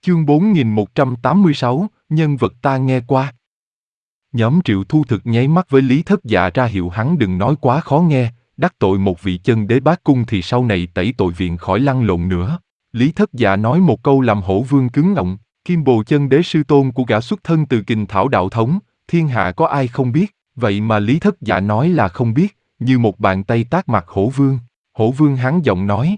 Chương 4186, nhân vật ta nghe qua. Nhóm Triệu Thu Thực nháy mắt với Lý Thất Dạ ra hiệu hắn đừng nói quá khó nghe, đắc tội một vị chân đế bát cung thì sau này tẩy tội viện khỏi lăn lộn nữa. Lý Thất Dạ nói một câu làm Hổ Vương cứng ngọng, Kim Bồ chân đế sư tôn của gã xuất thân từ Kình Thảo đạo thống, thiên hạ có ai không biết, vậy mà Lý Thất Dạ nói là không biết, như một bàn tay tát mặt Hổ Vương. Hổ Vương hắn giọng nói: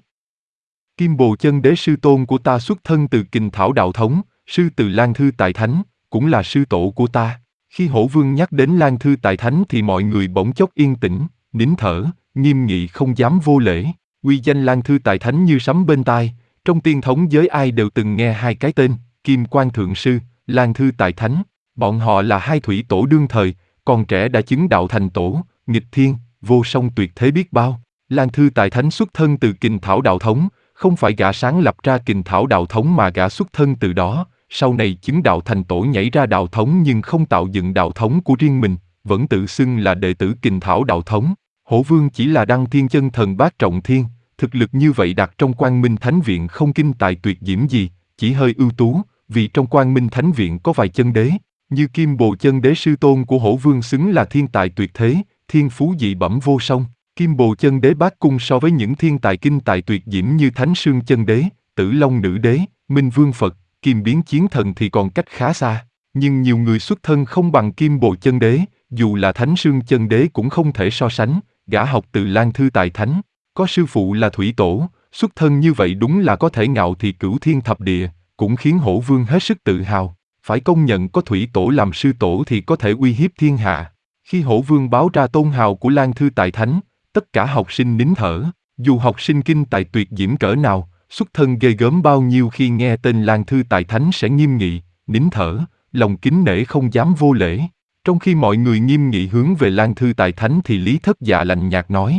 Kim Bồ chân đế sư tôn của ta xuất thân từ Kình Thảo đạo thống, sư từ Lan Thư Tài Thánh, cũng là sư tổ của ta. Khi Hổ Vương nhắc đến Lan Thư Tài Thánh thì mọi người bỗng chốc yên tĩnh, nín thở, nghiêm nghị không dám vô lễ. Uy danh Lan Thư Tài Thánh như sấm bên tai, trong tiên thống giới ai đều từng nghe hai cái tên, Kim Quan Thượng Sư, Lan Thư Tài Thánh. Bọn họ là hai thủy tổ đương thời, còn trẻ đã chứng đạo thành tổ, nghịch thiên, vô song tuyệt thế biết bao. Lan Thư Tài Thánh xuất thân từ Kình Thảo đạo thống, không phải gã sáng lập ra Kình Thảo đạo thống mà gã xuất thân từ đó, sau này chứng đạo thành tổ nhảy ra đạo thống nhưng không tạo dựng đạo thống của riêng mình, vẫn tự xưng là đệ tử Kình Thảo đạo thống. Hổ Vương chỉ là đăng thiên chân thần bát trọng thiên, thực lực như vậy đặt trong Quang Minh Thánh Viện không kinh tài tuyệt diễm gì, chỉ hơi ưu tú, vì trong Quang Minh Thánh Viện có vài chân đế, như Kim Bồ chân đế sư tôn của Hổ Vương xứng là thiên tài tuyệt thế, thiên phú dị bẩm vô song. Kim Bồ chân đế bát cung so với những thiên tài kinh tài tuyệt diễm như Thánh Sương chân đế, Tử Long nữ đế, Minh Vương Phật, Kim Biến chiến thần thì còn cách khá xa. Nhưng nhiều người xuất thân không bằng Kim Bồ chân đế, dù là Thánh Sương chân đế cũng không thể so sánh. Gã học từ Lan Thư Tài Thánh, có sư phụ là thủy tổ, xuất thân như vậy đúng là có thể ngạo thị cửu thiên thập địa, cũng khiến Hổ Vương hết sức tự hào. Phải công nhận có thủy tổ làm sư tổ thì có thể uy hiếp thiên hạ. Khi Hổ Vương báo ra tôn hào của Lan Thư Tài Thánh, tất cả học sinh nín thở, dù học sinh kinh tài tuyệt diễm cỡ nào, xuất thân ghê gớm bao nhiêu khi nghe tên Lan Thư Tài Thánh sẽ nghiêm nghị, nín thở, lòng kính nể không dám vô lễ. Trong khi mọi người nghiêm nghị hướng về Lan Thư Tài Thánh thì Lý Thất Dạ lạnh nhạt nói: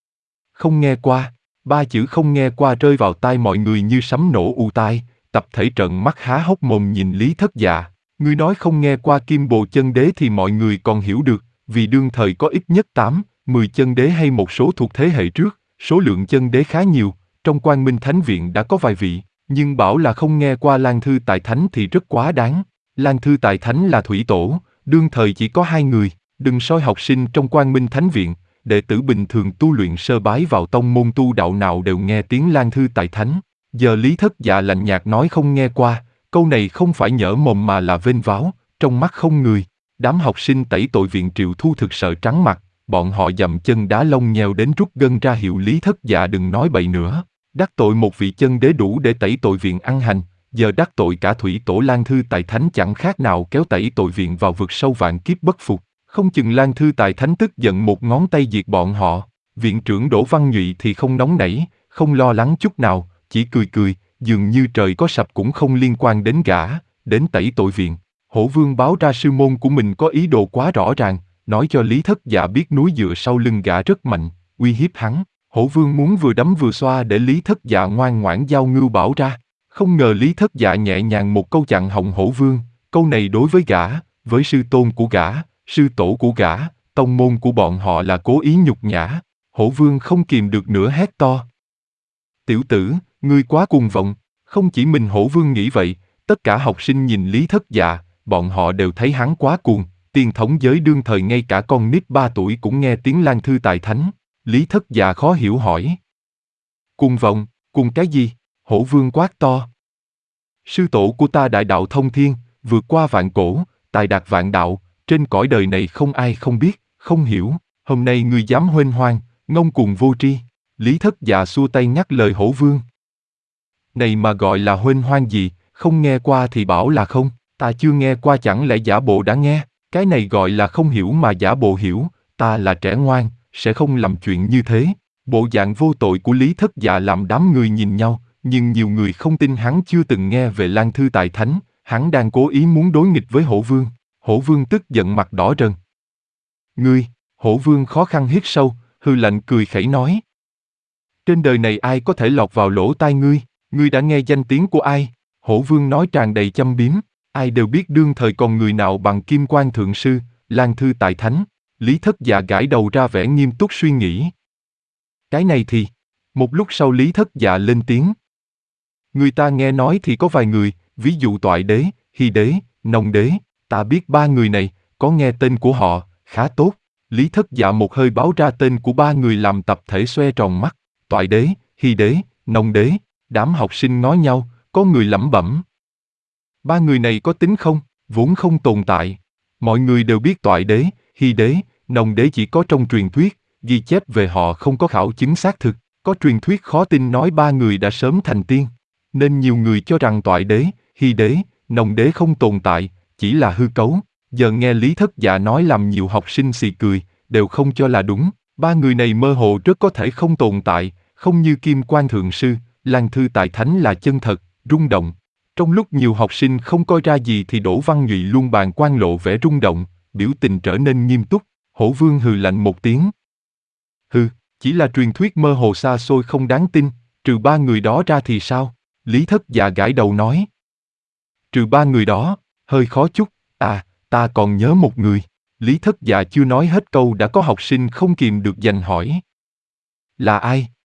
Không nghe qua. Ba chữ không nghe qua rơi vào tai mọi người như sấm nổ ù tai, tập thể trợn mắt há hốc mồm nhìn Lý Thất Dạ. Ngươi nói không nghe qua Kim Bồ chân đế thì mọi người còn hiểu được, vì đương thời có ít nhất 8-10 chân đế hay một số thuộc thế hệ trước, số lượng chân đế khá nhiều, trong Quang Minh Thánh Viện đã có vài vị, nhưng bảo là không nghe qua Lan Thư Tài Thánh thì rất quá đáng. Lan Thư Tài Thánh là thủy tổ, đương thời chỉ có 2 người, đừng soi học sinh trong Quang Minh Thánh Viện, đệ tử bình thường tu luyện sơ bái vào tông môn tu đạo nào đều nghe tiếng Lan Thư Tài Thánh. Giờ Lý Thất Dạ lạnh nhạt nói không nghe qua, câu này không phải nhỡ mồm mà là vênh váo, trong mắt không người. Đám học sinh tẩy tội viện Triệu Thu Thực sợ trắng mặt, bọn họ dậm chân đá lông nheo đến rút gân ra hiệu Lý Thất Dạ đừng nói bậy nữa. Đắc tội một vị chân đế đủ để tẩy tội viện ăn hành, giờ đắc tội cả thủy tổ Lan Thư Tài Thánh chẳng khác nào kéo tẩy tội viện vào vực sâu vạn kiếp bất phục. Không chừng Lan Thư Tài Thánh tức giận một ngón tay diệt bọn họ. Viện trưởng Đỗ Văn Nhụy thì không nóng nảy, không lo lắng chút nào, chỉ cười cười, dường như trời có sập cũng không liên quan đến gã, đến tẩy tội viện. Hổ Vương báo ra sư môn của mình có ý đồ quá rõ ràng, nói cho Lý Thất Dạ biết núi dựa sau lưng gã rất mạnh, uy hiếp hắn. Hổ Vương muốn vừa đấm vừa xoa để Lý Thất Dạ ngoan ngoãn giao ngưu bảo ra. Không ngờ Lý Thất Dạ nhẹ nhàng một câu chặn họng Hổ Vương, câu này đối với gã, với sư tôn của gã, sư tổ của gã, tông môn của bọn họ là cố ý nhục nhã. Hổ Vương không kìm được nữa hét to: Tiểu tử, ngươi quá cuồng vọng. Không chỉ mình Hổ Vương nghĩ vậy, tất cả học sinh nhìn Lý Thất Dạ, bọn họ đều thấy hắn quá cuồng. Tiên thống giới đương thời ngay cả con nít 3 tuổi cũng nghe tiếng Lan Thư Tài Thánh. Lý Thất Dạ khó hiểu hỏi: Cuồng vọng, cuồng cái gì? Hổ Vương quát to: Sư tổ của ta đại đạo thông thiên, vượt qua vạn cổ, tài đạt vạn đạo, trên cõi đời này không ai không biết, không hiểu. Hôm nay ngươi dám huênh hoang, ngông cuồng vô tri. Lý Thất Dạ xua tay nhắc lời Hổ Vương: Này mà gọi là huênh hoang gì, không nghe qua thì bảo là không, ta chưa nghe qua chẳng lẽ giả bộ đã nghe, cái này gọi là không hiểu mà giả bộ hiểu, ta là trẻ ngoan, sẽ không làm chuyện như thế. Bộ dạng vô tội của Lý Thất Dạ làm đám người nhìn nhau, nhưng nhiều người không tin hắn chưa từng nghe về Lan Thư Tài Thánh, hắn đang cố ý muốn đối nghịch với Hổ Vương. Hổ Vương tức giận mặt đỏ rần. Ngươi, Hổ Vương khó khăn hít sâu, hư lạnh cười khẩy nói: Trên đời này ai có thể lọt vào lỗ tai ngươi, ngươi đã nghe danh tiếng của ai? Hổ Vương nói tràn đầy châm biếm, ai đều biết đương thời còn người nào bằng Kim Quan Thượng Sư, Lan Thư Tài Thánh. Lý Thất Dạ gãi đầu ra vẻ nghiêm túc suy nghĩ. Cái này thì... Một lúc sau Lý Thất Dạ lên tiếng: Người ta nghe nói thì có vài người, ví dụ Toại đế, Hy đế, Nông đế, ta biết ba người này, có nghe tên của họ, khá tốt. Lý Thất Dạ một hơi báo ra tên của ba người làm tập thể xoe tròn mắt. Toại đế, Hy đế, Nông đế, đám học sinh ngó nhau, có người lẩm bẩm. Ba người này có tính không? Vốn không tồn tại. Mọi người đều biết Toại đế, Hy đế, Nông đế chỉ có trong truyền thuyết, ghi chép về họ không có khảo chứng xác thực. Có truyền thuyết khó tin nói ba người đã sớm thành tiên. Nên nhiều người cho rằng Toại đế, Hy đế, Nông đế không tồn tại, chỉ là hư cấu. Giờ nghe Lý Thất Dạ nói làm nhiều học sinh xì cười, đều không cho là đúng. Ba người này mơ hồ rất có thể không tồn tại, không như Kim Quan Thượng Sư, Lan Thư Tài Thánh là chân thật, rung động. Trong lúc nhiều học sinh không coi ra gì thì Đỗ Văn Nhụy luôn bàn quan lộ vẻ rung động, biểu tình trở nên nghiêm túc. Hổ Vương hừ lạnh một tiếng. Hừ, chỉ là truyền thuyết mơ hồ xa xôi không đáng tin, trừ ba người đó ra thì sao? Lý Thất Dạ gãi đầu nói. Trừ ba người đó, hơi khó chút, ta còn nhớ một người. Lý Thất Dạ chưa nói hết câu đã có học sinh không kìm được giành hỏi. Là ai?